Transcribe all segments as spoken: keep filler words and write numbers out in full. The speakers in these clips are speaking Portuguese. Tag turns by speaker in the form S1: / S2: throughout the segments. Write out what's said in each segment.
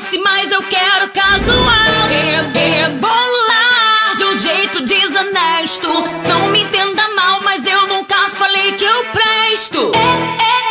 S1: doce, mas eu quero casual. Re- Rebolar de um jeito desonesto. Não me entenda mal, mas eu nunca falei que eu presto. É, é,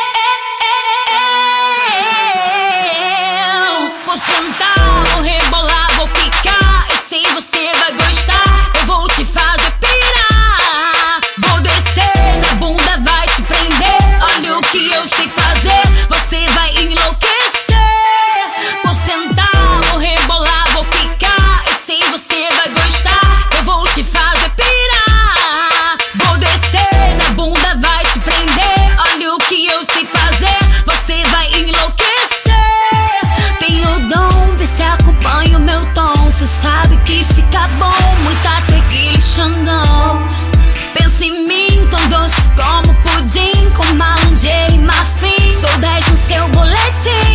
S1: Vou sentar, vou rebolar, vou picar. Eu sei você vai gostar. Eu vou te fazer pirar. Vou descer, na bunda vai te prender. Olha o que eu sei fazer, você vai enlouquecer. Vou sentar, vou rebolar, vou picar. Eu sei você vai gostar. Eu vou te fazer pirar. Vou descer, na bunda vai te prender. Olha o que eu sei fazer, você vai enlouquecer. Tenho o dom, vê se acompanha o meu tom. Cê sabe que fica bom, muita tequila e Xandão. Pensa em mim, tão doce como pudim, com malanjê e marfim. Sou dez no seu boletim.